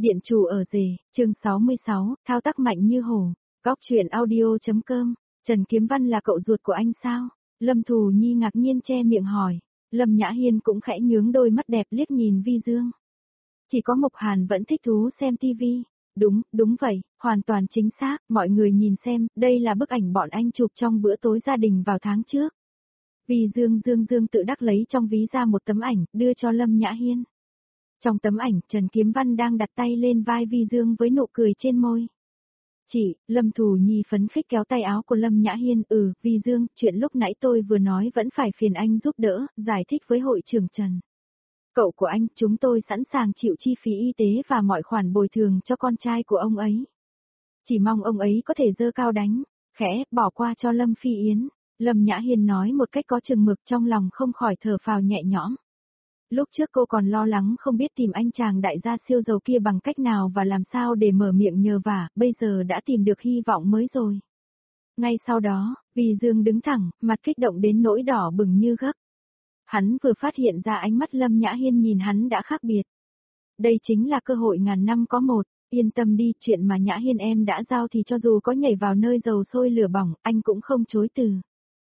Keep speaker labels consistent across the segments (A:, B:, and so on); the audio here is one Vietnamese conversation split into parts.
A: Điện chủ ở rể, chương 66, thao tác mạnh như hổ. Góc truyện audio.com. Trần Kiếm Văn là cậu ruột của anh sao? Lâm Thù Nhi ngạc nhiên che miệng hỏi. Lâm Nhã Hiên cũng khẽ nhướng đôi mắt đẹp liếc nhìn Vi Dương. Chỉ có Mộc Hàn vẫn thích thú xem tivi. Đúng vậy, hoàn toàn chính xác, mọi người nhìn xem, đây là bức ảnh bọn anh chụp trong bữa tối gia đình vào tháng trước. Vi Dương tự đắc lấy trong ví ra một tấm ảnh, đưa cho Lâm Nhã Hiên. Trong tấm ảnh, Trần Kiếm Văn đang đặt tay lên vai Vi Dương với nụ cười trên môi. Chị, Lâm Thù Nhi phấn khích kéo tay áo của Lâm Nhã Hiên, Vi Dương, chuyện lúc nãy tôi vừa nói vẫn phải phiền anh giúp đỡ, giải thích với hội trưởng Trần. Cậu của anh, chúng tôi sẵn sàng chịu chi phí y tế và mọi khoản bồi thường cho con trai của ông ấy. Chỉ mong ông ấy có thể giơ cao đánh, khẽ, bỏ qua cho Lâm Phi Yến. Lâm Nhã Hiên nói một cách có chừng mực, trong lòng không khỏi thở phào nhẹ nhõm. Lúc trước cô còn lo lắng không biết tìm anh chàng đại gia siêu giàu kia bằng cách nào và làm sao để mở miệng nhờ vả, bây giờ đã tìm được hy vọng mới rồi. Ngay sau đó, Vi Dương đứng thẳng, mặt kích động đến nỗi đỏ bừng như gấc. Hắn vừa phát hiện ra ánh mắt Lâm Nhã Hiên nhìn hắn đã khác biệt. Đây chính là cơ hội ngàn năm có một, yên tâm đi, chuyện mà Nhã Hiên em đã giao thì cho dù có nhảy vào nơi dầu sôi lửa bỏng, anh cũng không chối từ.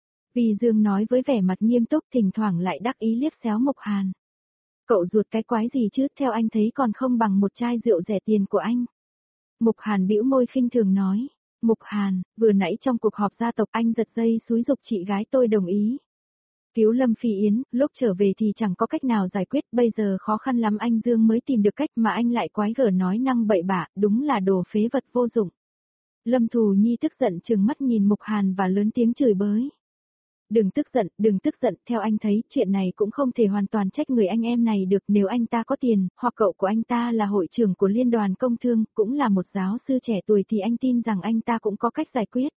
A: Vi Dương nói với vẻ mặt nghiêm túc, thỉnh thoảng lại đắc ý liếc xéo Mộc Hàn. Cậu ruột cái quái gì chứ, theo anh thấy còn không bằng một chai rượu rẻ tiền của anh. Mộc Hàn bĩu môi khinh thường nói. Mộc Hàn, vừa nãy trong cuộc họp gia tộc anh giật dây xúi giục chị gái tôi đồng ý. Cứu Lâm Phi Yến, lúc trở về thì chẳng có cách nào giải quyết, bây giờ khó khăn lắm anh Dương mới tìm được cách mà anh lại quái gở nói năng bậy bạ, đúng là đồ phế vật vô dụng. Lâm Thù Nhi tức giận trừng mắt nhìn Mộc Hàn và lớn tiếng chửi bới. Đừng tức giận, theo anh thấy, chuyện này cũng không thể hoàn toàn trách người anh em này được, nếu anh ta có tiền, hoặc cậu của anh ta là hội trưởng của Liên đoàn Công Thương, cũng là một giáo sư trẻ tuổi thì anh tin rằng anh ta cũng có cách giải quyết.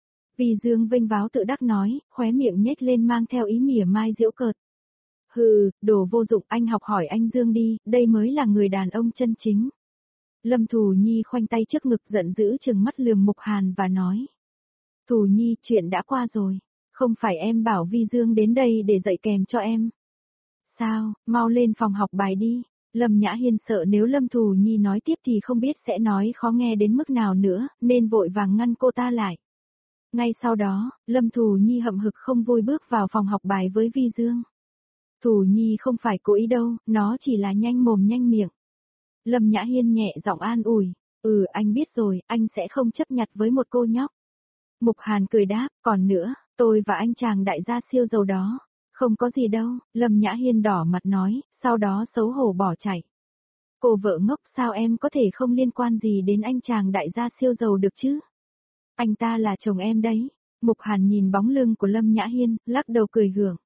A: Vi Dương vênh váo tự đắc nói, khóe miệng nhếch lên mang theo ý mỉa mai giễu cợt. Hừ, đồ vô dụng, anh học hỏi anh Dương đi, đây mới là người đàn ông chân chính. Lâm Thù Nhi khoanh tay trước ngực giận dữ trừng mắt lườm Mộc Hàn và nói. Thù Nhi, chuyện đã qua rồi. Không phải em bảo Vi Dương đến đây để dạy kèm cho em. Sao, mau lên phòng học bài đi. Lâm Nhã Hiên sợ nếu Lâm Thù Nhi nói tiếp thì không biết sẽ nói khó nghe đến mức nào nữa, nên vội vàng ngăn cô ta lại. Ngay sau đó, Lâm Thù Nhi hậm hực không vui bước vào phòng học bài với Vi Dương. Thù Nhi không phải cố ý đâu, nó chỉ là nhanh mồm nhanh miệng. Lâm Nhã Hiên nhẹ giọng an ủi, anh biết rồi, anh sẽ không chấp nhặt với một cô nhóc. Mộc Hàn cười đáp, còn nữa, tôi và anh chàng đại gia siêu giàu đó. Không có gì đâu, Lâm Nhã Hiên đỏ mặt nói, sau đó xấu hổ bỏ chạy. Cô vợ ngốc, sao em có thể không liên quan gì đến anh chàng đại gia siêu giàu được chứ? Anh ta là chồng em đấy. Mộc Hàn nhìn bóng lưng của Lâm Nhã Hiên, lắc đầu cười gượng.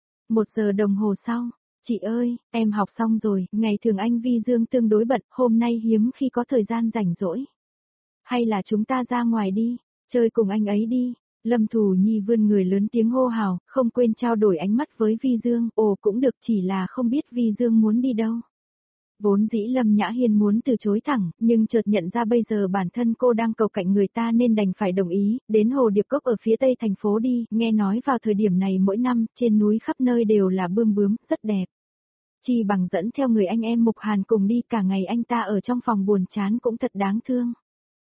A: 1 giờ đồng hồ sau, chị ơi, em học xong rồi, ngày thường anh Vi Dương tương đối bận, hôm nay hiếm khi có thời gian rảnh rỗi. Hay là chúng ta ra ngoài đi, chơi cùng anh ấy đi. Lâm Thù Nhi vươn người lớn tiếng hô hào, không quên trao đổi ánh mắt với Vi Dương, cũng được, chỉ là không biết Vi Dương muốn đi đâu. Vốn dĩ Lâm Nhã Hiên muốn từ chối thẳng, nhưng chợt nhận ra bây giờ bản thân cô đang cầu cạnh người ta nên đành phải đồng ý, đến Hồ Điệp Cốc ở phía tây thành phố đi, nghe nói vào thời điểm này mỗi năm, trên núi khắp nơi đều là bươm bướm, rất đẹp. Chi bằng dẫn theo người anh em Mộc Hàn cùng đi, cả ngày anh ta ở trong phòng buồn chán cũng thật đáng thương.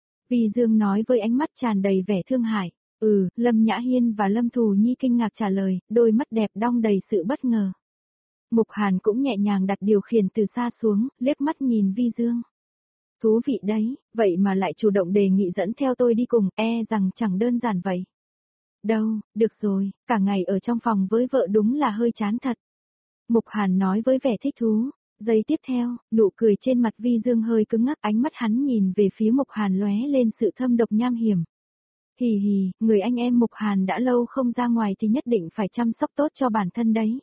A: Vi Dương nói với ánh mắt tràn đầy vẻ thương hại. Lâm Nhã Hiên và Lâm Thù Nhi kinh ngạc trả lời, đôi mắt đẹp đong đầy sự bất ngờ. Mộc Hàn cũng nhẹ nhàng đặt điều khiển từ xa xuống, liếc mắt nhìn Vi Dương. Thú vị đấy, vậy mà lại chủ động đề nghị dẫn theo tôi đi cùng, rằng chẳng đơn giản vậy. Đâu, được rồi, cả ngày ở trong phòng với vợ đúng là hơi chán thật. Mộc Hàn nói với vẻ thích thú. Giây tiếp theo, nụ cười trên mặt Vi Dương hơi cứng ngắc, ánh mắt hắn nhìn về phía Mộc Hàn lóe lên sự thâm độc nham hiểm. Hì hì, người anh em Mộc Hàn đã lâu không ra ngoài thì nhất định phải chăm sóc tốt cho bản thân đấy.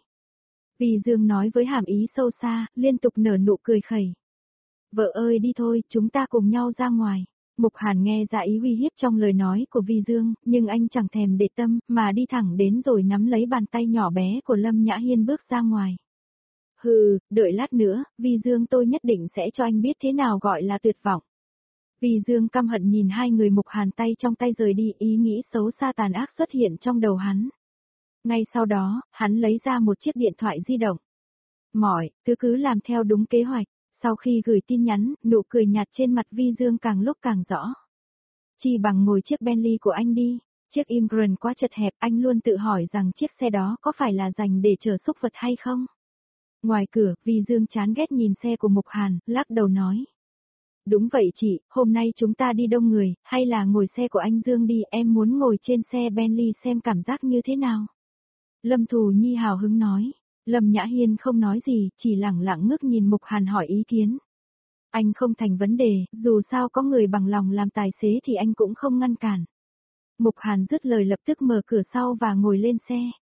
A: Vi Dương nói với hàm ý sâu xa, liên tục nở nụ cười khẩy. Vợ ơi đi thôi, chúng ta cùng nhau ra ngoài. Mộc Hàn nghe ra ý uy hiếp trong lời nói của Vi Dương, nhưng anh chẳng thèm để tâm, mà đi thẳng đến rồi nắm lấy bàn tay nhỏ bé của Lâm Nhã Hiên bước ra ngoài. Đợi lát nữa, Vi Dương, tôi nhất định sẽ cho anh biết thế nào gọi là tuyệt vọng. Vi Dương căm hận nhìn hai người Mộc Hàn tay trong tay rời đi, ý nghĩ xấu xa tàn ác xuất hiện trong đầu hắn. Ngay sau đó, hắn lấy ra một chiếc điện thoại di động. Cứ làm theo đúng kế hoạch, Sau khi gửi tin nhắn, nụ cười nhạt trên mặt Vi Dương càng lúc càng rõ. Chi bằng ngồi chiếc Bentley của anh đi, chiếc Immigrant quá chật hẹp, anh luôn tự hỏi rằng chiếc xe đó có phải là dành để chở súc vật hay không? Ngoài cửa, Vi Dương chán ghét nhìn xe của Mục Hàn, lắc đầu nói. Đúng vậy chị, hôm nay chúng ta đi đông người, hay là ngồi xe của anh Dương đi, em muốn ngồi trên xe Bentley xem cảm giác như thế nào. Lâm Thù Nhi hào hứng nói. Lâm Nhã Hiên không nói gì, chỉ lẳng lặng ngước nhìn Mục Hàn hỏi ý kiến. Anh không thành vấn đề, dù sao có người bằng lòng làm tài xế thì anh cũng không ngăn cản. Mục Hàn dứt lời lập tức mở cửa sau và ngồi lên xe.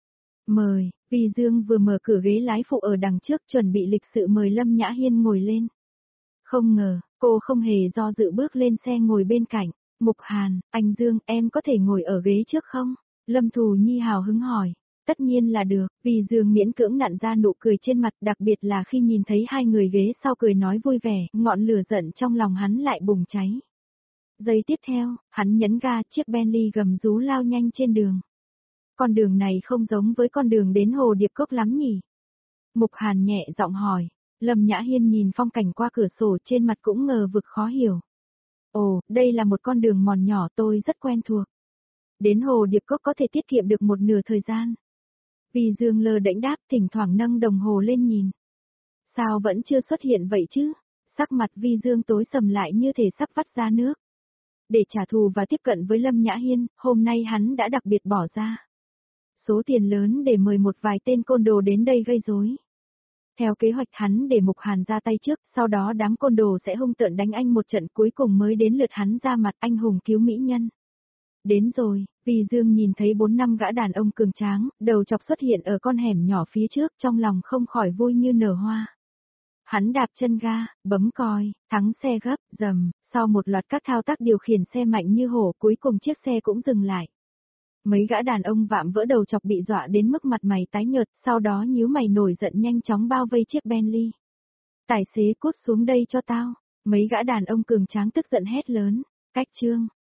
A: Mời, Vi Dương vừa mở cửa ghế lái phụ ở đằng trước chuẩn bị lịch sự mời Lâm Nhã Hiên ngồi lên. Không ngờ, cô không hề do dự bước lên xe ngồi bên cạnh. Mục Hàn, anh Dương, em có thể ngồi ở ghế trước không? Lâm Thù Nhi hào hứng hỏi. Tất nhiên là được, vì Dương miễn cưỡng nặn ra nụ cười trên mặt, đặc biệt là khi nhìn thấy hai người ghế sau cười nói vui vẻ, ngọn lửa giận trong lòng hắn lại bùng cháy. Giây tiếp theo, hắn nhấn ga, chiếc Bentley gầm rú lao nhanh trên đường. Con đường này không giống với con đường đến Hồ Điệp Cốc lắm nhỉ? Mục Hàn nhẹ giọng hỏi. Lâm Nhã Hiên nhìn phong cảnh qua cửa sổ trên mặt cũng ngờ vực khó hiểu. Ồ, đây là một con đường mòn nhỏ tôi rất quen thuộc. Đến Hồ Điệp Cốc có thể tiết kiệm được một nửa thời gian. Vì Dương lơ đễnh đáp, thỉnh thoảng nâng đồng hồ lên nhìn. Sao vẫn chưa xuất hiện vậy chứ? Sắc mặt Vi Dương tối sầm lại như thể sắp vắt ra nước. Để trả thù và tiếp cận với Lâm Nhã Hiên, hôm nay hắn đã đặc biệt bỏ ra số tiền lớn để mời một vài tên côn đồ đến đây gây rối. Theo kế hoạch hắn để Mục Hàn ra tay trước, sau đó đám côn đồ sẽ hung tợn đánh anh một trận, cuối cùng mới đến lượt hắn ra mặt anh hùng cứu mỹ nhân. Đến rồi, vì Dương nhìn thấy 4-5 gã đàn ông cường tráng, đầu chọc xuất hiện ở con hẻm nhỏ phía trước, trong lòng không khỏi vui như nở hoa. Hắn đạp chân ga, bấm còi, thắng xe gấp, dầm, sau một loạt các thao tác điều khiển xe mạnh như hổ, cuối cùng chiếc xe cũng dừng lại. Mấy gã đàn ông vạm vỡ đầu chọc bị dọa đến mức mặt mày tái nhợt, sau đó nhíu mày nổi giận nhanh chóng bao vây chiếc Bentley. Tài xế cút xuống đây cho tao, mấy gã đàn ông cường tráng tức giận hét lớn, cách trương.